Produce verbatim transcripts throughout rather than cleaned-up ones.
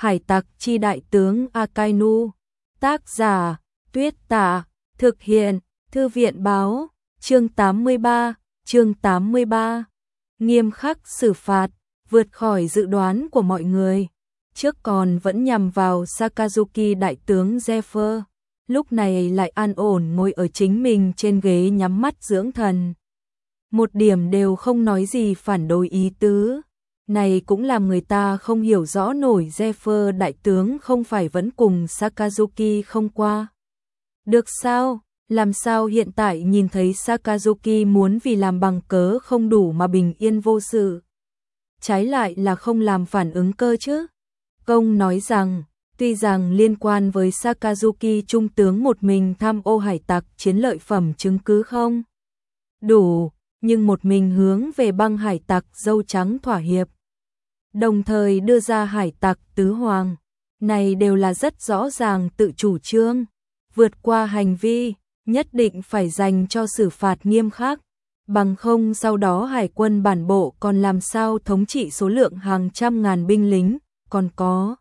Hải tặc chi đại tướng Akainu. Tác giả, Tuyết Tả. Thực hiện, Thư viện báo. Chương tám mươi ba, chương tám mươi ba. Nghiêm khắc xử phạt, vượt khỏi dự đoán của mọi người. Trước còn vẫn nhằm vào Sakazuki đại tướng Zephyr, lúc này lại an ổn ngồi ở chính mình trên ghế nhắm mắt dưỡng thần. Một điểm đều không nói gì phản đối ý tứ. Này cũng làm người ta không hiểu rõ nổi Zephyr đại tướng không phải vẫn cùng Sakazuki không qua. Được sao? Làm sao hiện tại nhìn thấy Sakazuki muốn vì làm bằng cớ không đủ mà bình yên vô sự? Trái lại là không làm phản ứng cơ chứ? Công nói rằng, tuy rằng liên quan với Sakazuki trung tướng một mình tham ô hải tặc chiến lợi phẩm chứng cứ không đủ, nhưng một mình hướng về băng hải tặc dâu trắng thỏa hiệp, đồng thời đưa ra hải tặc tứ hoàng, này đều là rất rõ ràng tự chủ trương, vượt qua hành vi, nhất định phải dành cho xử phạt nghiêm khắc, bằng không sau đó hải quân bản bộ còn làm sao thống trị số lượng hàng trăm ngàn binh lính, còn có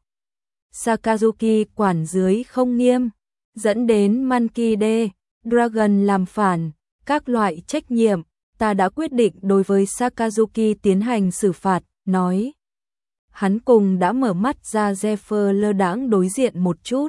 Sakazuki quản dưới không nghiêm, dẫn đến Monkey D. Dragon làm phản, các loại trách nhiệm, ta đã quyết định đối với Sakazuki tiến hành xử phạt, nói. Hắn cùng đã mở mắt ra Zephyr lơ đãng đối diện một chút.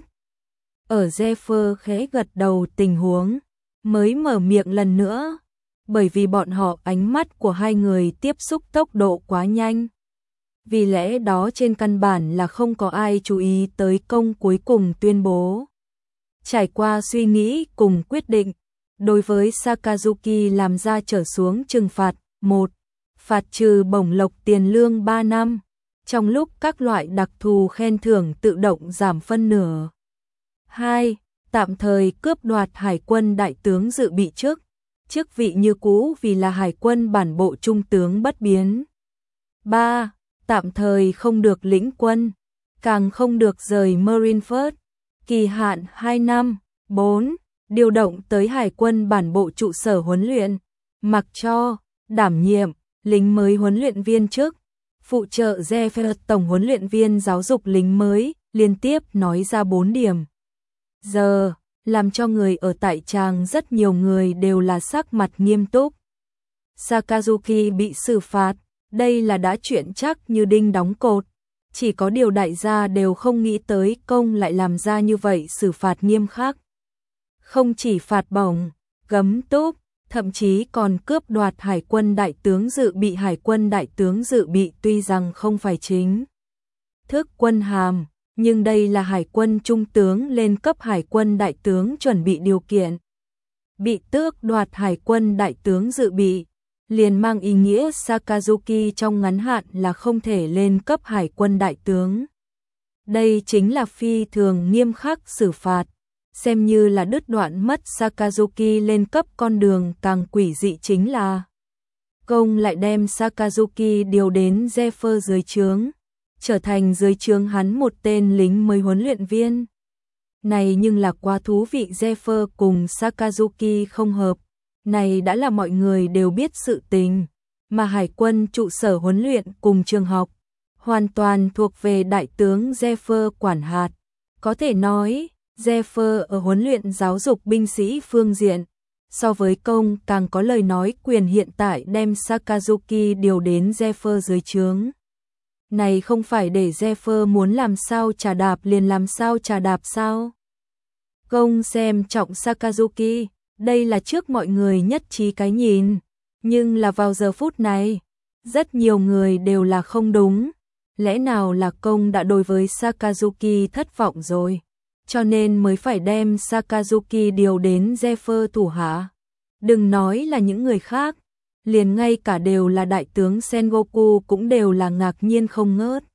Ở Zephyr khẽ gật đầu tình huống, mới mở miệng lần nữa, bởi vì bọn họ ánh mắt của hai người tiếp xúc tốc độ quá nhanh. Vì lẽ đó trên căn bản là không có ai chú ý tới công cuối cùng tuyên bố. Trải qua suy nghĩ cùng quyết định, đối với Sakazuki làm ra trở xuống trừng phạt. Một. Phạt trừ bổng lộc tiền lương ba năm, trong lúc các loại đặc thù khen thưởng tự động giảm phân nửa. Hai. Tạm thời cướp đoạt hải quân đại tướng dự bị chức, chức vị như cũ vì là hải quân bản bộ trung tướng bất biến. Ba. Tạm thời không được lĩnh quân, càng không được rời Marineford, kỳ hạn hai năm. Bốn. Điều động tới hải quân bản bộ trụ sở huấn luyện, mặc cho, đảm nhiệm, lính mới huấn luyện viên chức, phụ trợ Zephyr tổng huấn luyện viên giáo dục lính mới, liên tiếp nói ra bốn điểm. Giờ, làm cho người ở tại tràng rất nhiều người đều là sắc mặt nghiêm túc. Sakazuki bị xử phạt, đây là đã chuyện chắc như đinh đóng cột. Chỉ có điều đại gia đều không nghĩ tới công lại làm ra như vậy xử phạt nghiêm khắc. Không chỉ phạt bổng, gấm túc, thậm chí còn cướp đoạt hải quân đại tướng dự bị. Hải quân đại tướng dự bị tuy rằng không phải chính thức quân hàm, nhưng đây là hải quân trung tướng lên cấp hải quân đại tướng chuẩn bị điều kiện. Bị tước đoạt hải quân đại tướng dự bị, liền mang ý nghĩa Sakazuki trong ngắn hạn là không thể lên cấp hải quân đại tướng. Đây chính là phi thường nghiêm khắc xử phạt, xem như là đứt đoạn mất Sakazuki lên cấp. Con đường càng quỷ dị chính là công lại đem Sakazuki điều đến Zephyr dưới trướng, trở thành dưới trướng hắn một tên lính mới huấn luyện viên. Này nhưng là quá thú vị. Zephyr cùng Sakazuki không hợp, này đã là mọi người đều biết sự tình, mà hải quân trụ sở huấn luyện cùng trường học hoàn toàn thuộc về đại tướng Zephyr quản hạt. Có thể nói, Zephyr ở huấn luyện giáo dục binh sĩ phương diện, so với công càng có lời nói quyền. Hiện tại đem Sakazuki điều đến Zephyr dưới trướng, này không phải để Zephyr muốn làm sao trà đạp liền làm sao trà đạp sao? Công xem trọng Sakazuki, đây là trước mọi người nhất trí cái nhìn, nhưng là vào giờ phút này, rất nhiều người đều là không đúng. Lẽ nào là công đã đối với Sakazuki thất vọng rồi, cho nên mới phải đem Sakazuki điều đến Zephyr thủ hạ? Đừng nói là những người khác, liền ngay cả đều là đại tướng Sengoku cũng đều là ngạc nhiên không ngớt.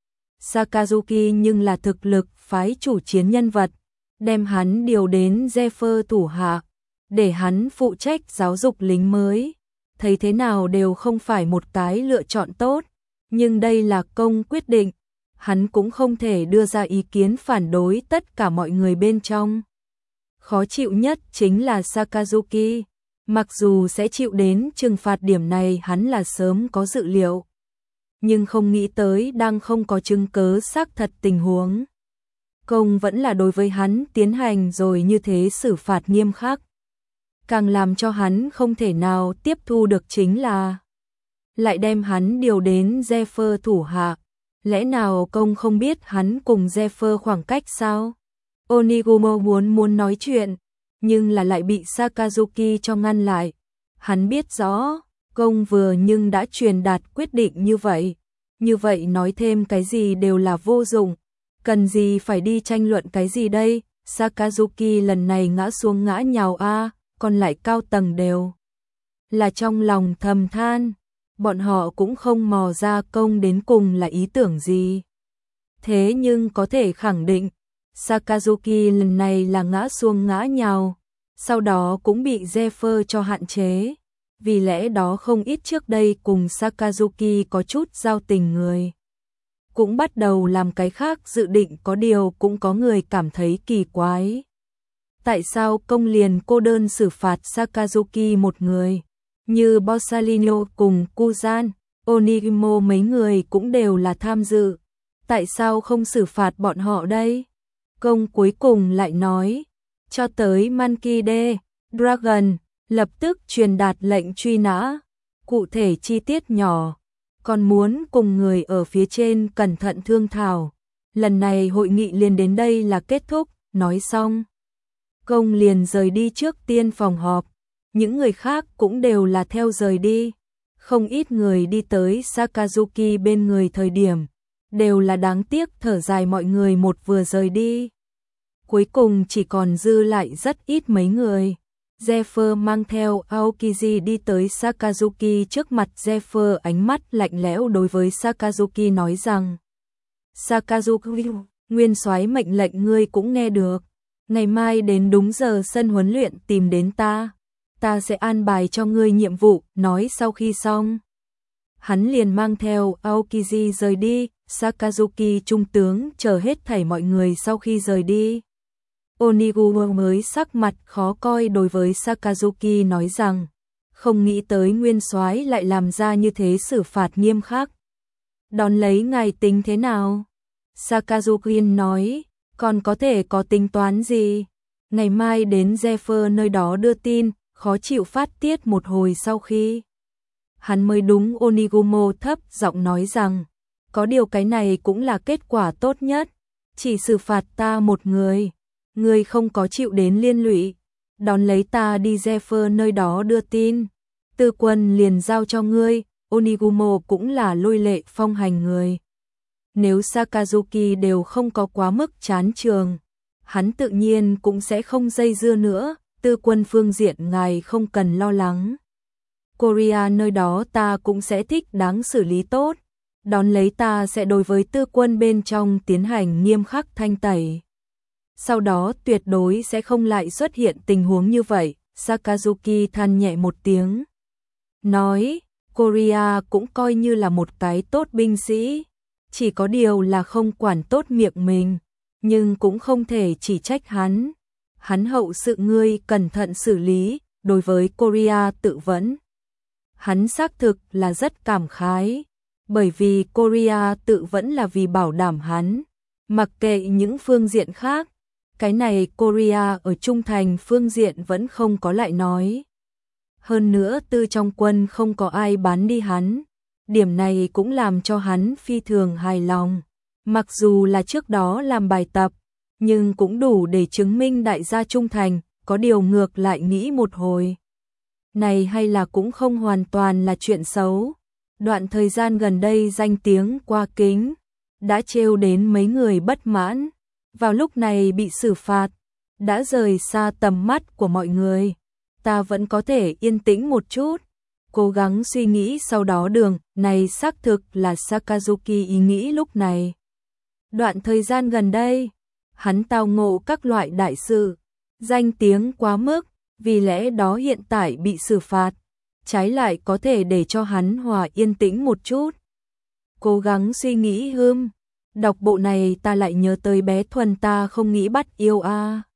Sakazuki nhưng là thực lực phái chủ chiến nhân vật, đem hắn điều đến Zephyr thủ hạ, để hắn phụ trách giáo dục lính mới, thấy thế nào đều không phải một cái lựa chọn tốt, nhưng đây là công quyết định, hắn cũng không thể đưa ra ý kiến phản đối. Tất cả mọi người bên trong khó chịu nhất chính là Sakazuki, mặc dù sẽ chịu đến trừng phạt, điểm này hắn là sớm có dự liệu. nhưng không nghĩ tới đang không có chứng cứ xác thật tình huống. Công vẫn là đối với hắn tiến hành rồi như thế xử phạt nghiêm khắc. Càng làm cho hắn không thể nào tiếp thu được chính là lại đem hắn điều đến Zephyr thủ hạ. Lẽ nào công không biết hắn cùng Zephyr khoảng cách sao? Onigumo muốn muốn nói chuyện, nhưng là lại bị Sakazuki cho ngăn lại. Hắn biết rõ, công vừa nhưng đã truyền đạt quyết định như vậy. Như vậy nói thêm cái gì đều là vô dụng. Cần gì phải đi tranh luận cái gì đây? Sakazuki lần này ngã xuống ngã nhào a, còn lại cao tầng đều là trong lòng thầm than. Bọn họ cũng không mò ra công đến cùng là ý tưởng gì. Thế nhưng có thể khẳng định, Sakazuki lần này là ngã xuống ngã nhào, sau đó cũng bị Zephyr cho hạn chế. Vì lẽ đó không ít trước đây cùng Sakazuki có chút giao tình người cũng bắt đầu làm cái khác dự định, có điều cũng có người cảm thấy kỳ quái. Tại sao công liền cô đơn xử phạt Sakazuki một người? Như Borsalino cùng Kuzan, Onigumo mấy người cũng đều là tham dự. Tại sao không xử phạt bọn họ đây? Công cuối cùng lại nói, cho tới Monkey D. Dragon, lập tức truyền đạt lệnh truy nã. Cụ thể chi tiết nhỏ, còn muốn cùng người ở phía trên cẩn thận thương thảo. Lần này hội nghị liền đến đây là kết thúc, nói xong. Công liền rời đi trước tiên phòng họp. Những người khác cũng đều là theo rời đi. Không ít người đi tới Sakazuki bên người thời điểm, đều là đáng tiếc thở dài mọi người một vừa rời đi. Cuối cùng chỉ còn dư lại rất ít mấy người. Zephyr mang theo Aokiji đi tới Sakazuki trước mặt. Zephyr ánh mắt lạnh lẽo đối với Sakazuki nói rằng: Sakazuki, nguyên soái mệnh lệnh ngươi cũng nghe được. Ngày mai đến đúng giờ sân huấn luyện tìm đến ta. Ta sẽ an bài cho ngươi nhiệm vụ. Nói sau khi xong, hắn liền mang theo Aokiji rời đi. Sakazuki trung tướng chờ hết thảy mọi người sau khi rời đi. Onigumo mới sắc mặt khó coi đối với Sakazuki nói rằng, không nghĩ tới nguyên soái lại làm ra như thế xử phạt nghiêm khắc. Đón lấy ngài tính thế nào? Sakazuki nói, còn có thể có tính toán gì? Ngày mai đến Zephyr nơi đó đưa tin, khó chịu phát tiết một hồi sau khi. Hắn mới đúng. Onigumo thấp giọng nói rằng, có điều cái này cũng là kết quả tốt nhất. Chỉ xử phạt ta một người. Ngươi không có chịu đến liên lụy, đón lấy ta đi Zephyr nơi đó đưa tin. Tư quân liền giao cho ngươi. Onigumo cũng là lôi lệ phong hành người. Nếu Sakazuki đều không có quá mức chán trường, hắn tự nhiên cũng sẽ không dây dưa nữa. Tư quân phương diện ngài không cần lo lắng. Korea nơi đó ta cũng sẽ thích đáng xử lý tốt. Đón lấy ta sẽ đối với tư quân bên trong tiến hành nghiêm khắc thanh tẩy. Sau đó tuyệt đối sẽ không lại xuất hiện tình huống như vậy. Sakazuki than nhẹ một tiếng, nói, Korea cũng coi như là một cái tốt binh sĩ, chỉ có điều là không quản tốt miệng mình, nhưng cũng không thể chỉ trách hắn. Hắn hậu sự ngươi cẩn thận xử lý. Đối với Korea tự vẫn, hắn xác thực là rất cảm khái, bởi vì Korea tự vẫn là vì bảo đảm hắn, mặc kệ những phương diện khác. Cái này Korea ở trung thành phương diện vẫn không có lại nói. Hơn nữa tư trong quân không có ai bán đi hắn. Điểm này cũng làm cho hắn phi thường hài lòng. Mặc dù là trước đó làm bài tập, nhưng cũng đủ để chứng minh đại gia trung thành. Có điều ngược lại nghĩ một hồi, này hay là cũng không hoàn toàn là chuyện xấu. Đoạn thời gian gần đây danh tiếng qua kính đã trêu đến mấy người bất mãn. Vào lúc này bị xử phạt, đã rời xa tầm mắt của mọi người. Ta vẫn có thể yên tĩnh một chút, cố gắng suy nghĩ sau đó đường này xác thực là Sakazuki ý nghĩ lúc này. Đoạn thời gian gần đây, hắn tao ngộ các loại đại sự, danh tiếng quá mức, vì lẽ đó hiện tại bị xử phạt, trái lại có thể để cho hắn hòa yên tĩnh một chút. Cố gắng suy nghĩ hưm. Đọc bộ này ta lại nhớ tới bé Thuần ta không nghĩ bắt yêu a.